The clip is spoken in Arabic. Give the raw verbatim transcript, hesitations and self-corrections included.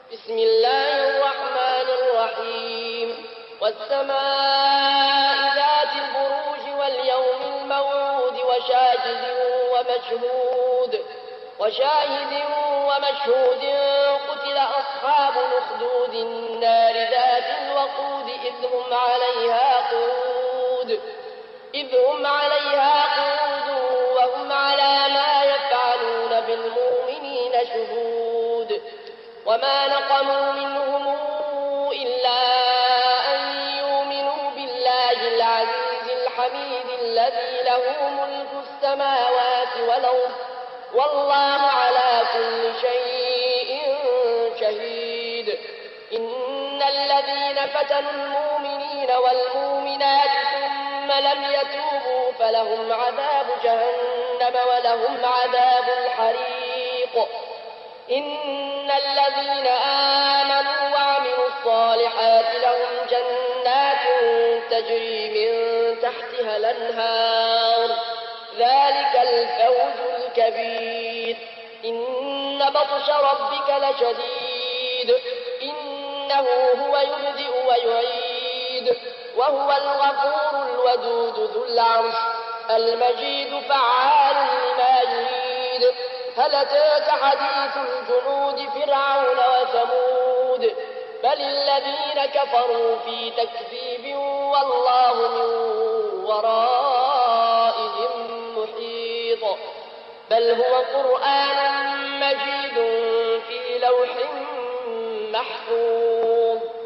بسم الله الرحمن الرحيم والسماء ذات البروج واليوم الموعود وشاهد ومشهود وشاهد ومشهود قتل أصحاب الأخدود النار ذات الوقود إذ هم عليها قعود إذ هم عليها قعود وهم على ما يفعلون بالمؤمنين شهود وما نقموا منهم إلا أن يؤمنوا بالله العزيز الحميد الذي له ملك السماوات والأرض والله على كل شيء شهيد إن الذين فتنوا المؤمنين والمؤمنات ثم لم يتوبوا فلهم عذاب جهنم ولهم عذاب الحريق إن الذين آمنوا وعملوا الصالحات لهم جنات تجري من تحتها الأنهار ذلك الفوز الكبير إن بطش ربك لشديد إنه هو يبدئ ويعيد وهو الغفور الودود ذو العرش المجيد فعال لما يريد هل أتاك حديث الجنود فرعون وثمود بل الذين كفروا في تكذيب والله من ورائهم محيط بل هو قرآن مجيد في لوح محفوظ